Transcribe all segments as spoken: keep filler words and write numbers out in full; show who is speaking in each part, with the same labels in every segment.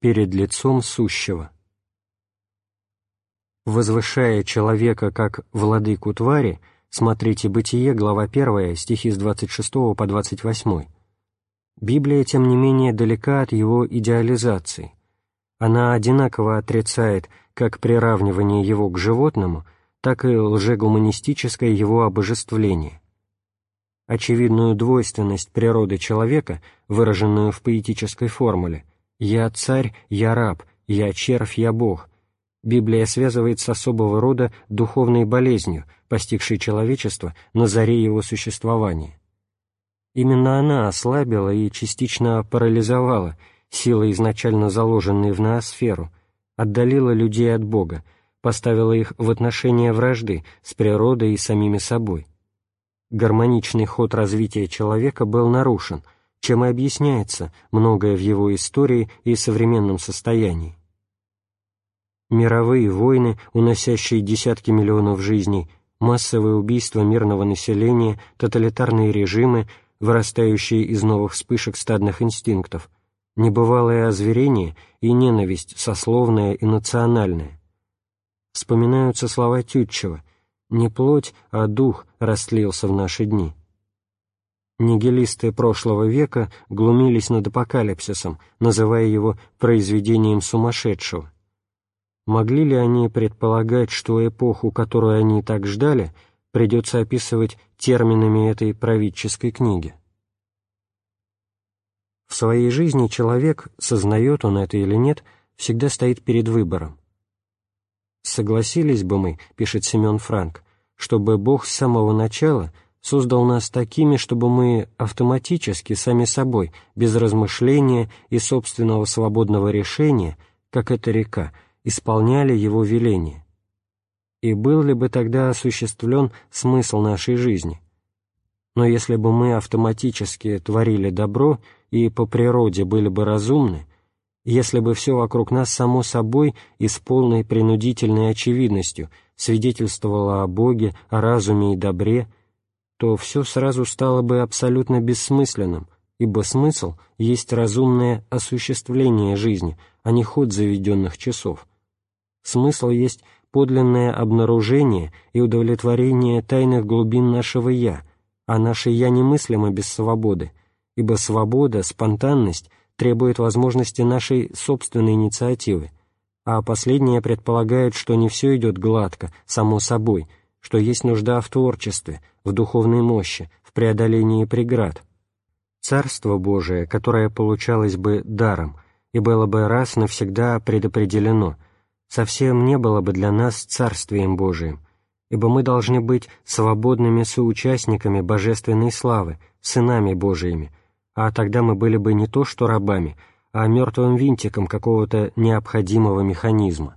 Speaker 1: перед лицом сущего. Возвышая человека как владыку твари, смотрите Бытие, глава первая, стихи с двадцать шестого по двадцать восьмой, Библия, тем не менее, далека от его идеализации. Она одинаково отрицает как приравнивание его к животному, так и лжегуманистическое его обожествление. Очевидную двойственность природы человека, выраженную в поэтической формуле «Я царь, я раб, я червь, я Бог», Библия связывает с особого рода духовной болезнью, постигшей человечество на заре его существования. Именно она ослабила и частично парализовала силы, изначально заложенные в ноосферу, отдалила людей от Бога, поставила их в отношения вражды с природой и самими собой. Гармоничный ход развития человека был нарушен, чем и объясняется многое в его истории и современном состоянии. Мировые войны, уносящие десятки миллионов жизней, массовые убийства мирного населения, тоталитарные режимы, вырастающие из новых вспышек стадных инстинктов, небывалое озверение и ненависть сословная и национальная. Вспоминаются слова Тютчева: «Не плоть, а дух растлился в наши дни». Нигилисты прошлого века глумились над апокалипсисом, называя его произведением сумасшедшего. Могли ли они предполагать, что эпоху, которую они так ждали, придется описывать терминами этой правительской книги? В своей жизни человек, сознает он это или нет, всегда стоит перед выбором. «Согласились бы мы, — пишет Семен Франк, — чтобы Бог с самого начала создал нас такими, чтобы мы автоматически, сами собой, без размышления и собственного свободного решения, как эта река, исполняли Его веления. И был ли бы тогда осуществлен смысл нашей жизни? Но если бы мы автоматически творили добро и по природе были бы разумны, если бы все вокруг нас само собой и с полной принудительной очевидностью свидетельствовало о Боге, о разуме и добре, то все сразу стало бы абсолютно бессмысленным, ибо смысл есть разумное осуществление жизни, а не ход заведенных часов. Смысл есть подлинное обнаружение и удовлетворение тайных глубин нашего «я», а наше «я» немыслимо без свободы, ибо свобода, спонтанность требует возможности нашей собственной инициативы, а последняя предполагает, что не все идет гладко, само собой, что есть нужда в творчестве, в духовной мощи, в преодолении преград. Царство Божие, которое получалось бы даром и было бы раз навсегда предопределено, совсем не было бы для нас Царствием Божиим, ибо мы должны быть свободными соучастниками божественной славы, сынами Божиими, а тогда мы были бы не то что рабами, а мертвым винтиком какого-то необходимого механизма.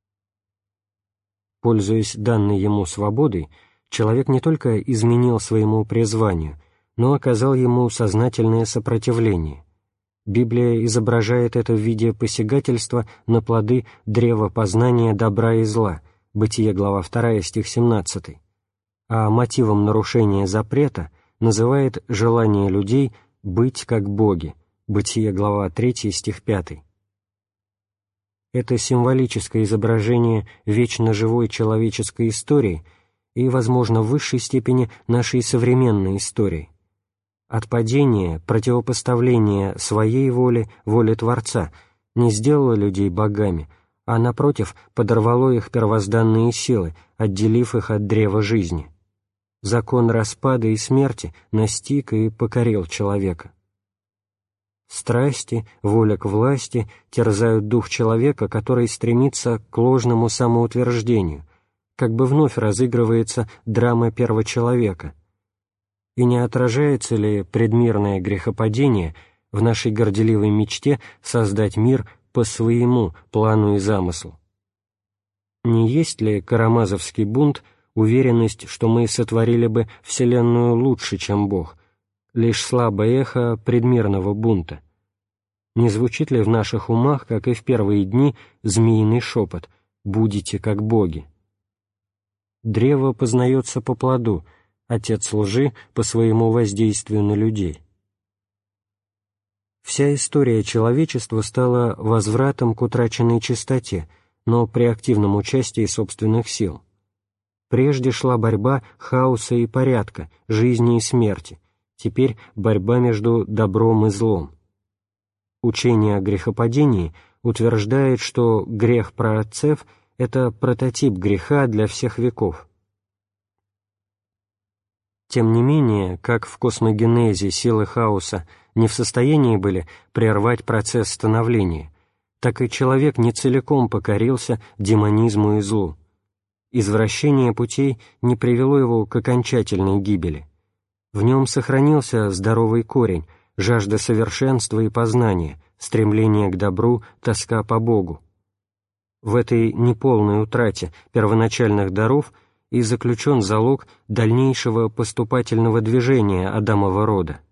Speaker 1: Пользуясь данной ему свободой, человек не только изменил своему призванию, но оказал ему сознательное сопротивление. Библия изображает это в виде посягательства на плоды древа познания добра и зла, Бытие, глава вторая, стих семнадцатый, а мотивом нарушения запрета называет желание людей быть как боги, Бытие, глава третья, стих пятый. Это символическое изображение вечно живой человеческой истории и, возможно, в высшей степени нашей современной истории. От падения, противопоставления своей воли воле Творца не сделало людей богами, а, напротив, подорвало их первозданные силы, отделив их от древа жизни. Закон распада и смерти настиг и покорил человека. Страсти, воля к власти терзают дух человека, который стремится к ложному самоутверждению, как бы вновь разыгрывается драма первочеловека. И не отражается ли предмирное грехопадение в нашей горделивой мечте создать мир по своему плану и замыслу? Не есть ли карамазовский бунт уверенность, что мы сотворили бы Вселенную лучше, чем Бог, лишь слабое эхо предмирного бунта? Не звучит ли в наших умах, как и в первые дни, змеиный шепот «Будете как боги»? Древо познается по плоду, отец лжи — по своему воздействию на людей. Вся история человечества стала возвратом к утраченной чистоте, но при активном участии собственных сил. Прежде шла борьба хаоса и порядка, жизни и смерти, теперь борьба между добром и злом. Учение о грехопадении утверждает, что грех праотцев – это прототип греха для всех веков. Тем не менее, как в космогенезе силы хаоса не в состоянии были прервать процесс становления, так и человек не целиком покорился демонизму и злу. Извращение путей не привело его к окончательной гибели. В нем сохранился здоровый корень, жажда совершенства и познания, стремление к добру, тоска по Богу. В этой неполной утрате первоначальных даров и заключен залог дальнейшего поступательного движения Адамова рода.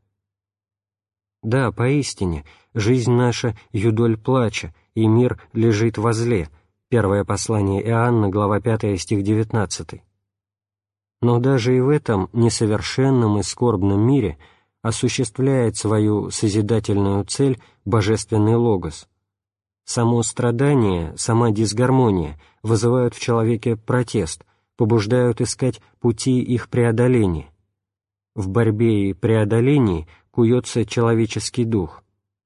Speaker 1: Да, поистине, жизнь наша — юдоль плача, и мир лежит во зле. Первое послание Иоанна, глава пятая, стих девятнадцатый. Но даже и в этом несовершенном и скорбном мире осуществляет свою созидательную цель божественный логос. Само страдание, сама дисгармония вызывают в человеке протест, побуждают искать пути их преодоления. В борьбе и преодолении куется человеческий дух.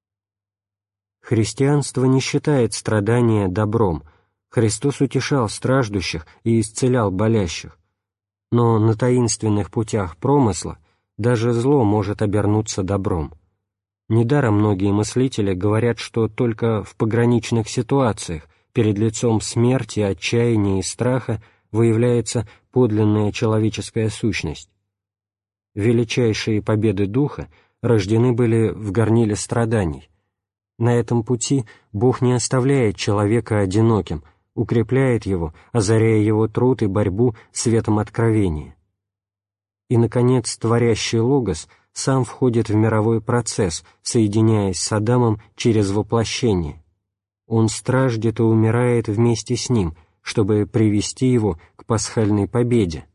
Speaker 1: Христианство не считает страдания добром. Христос утешал страждущих и исцелял болящих. Но на таинственных путях промысла даже зло может обернуться добром. Недаром многие мыслители говорят, что только в пограничных ситуациях, перед лицом смерти, отчаяния и страха, выявляется подлинная человеческая сущность. Величайшие победы духа рождены были в горниле страданий. На этом пути Бог не оставляет человека одиноким, укрепляет его, озаряя его труд и борьбу светом откровения. И, наконец, творящий Логос сам входит в мировой процесс, соединяясь с Адамом через воплощение. Он страждет и умирает вместе с ним, чтобы привести его к пасхальной победе.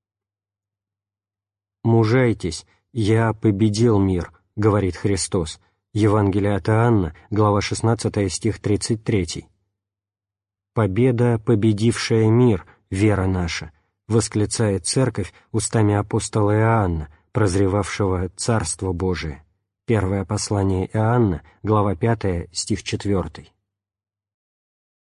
Speaker 1: «Мужайтесь, я победил мир», — говорит Христос. Евангелие от Иоанна, глава шестнадцатая, стих тридцать третий. «Победа, победившая мир, вера наша», — восклицает Церковь устами апостола Иоанна, прозревавшего Царство Божие. Первое послание Иоанна, глава пятая, стих четвертый.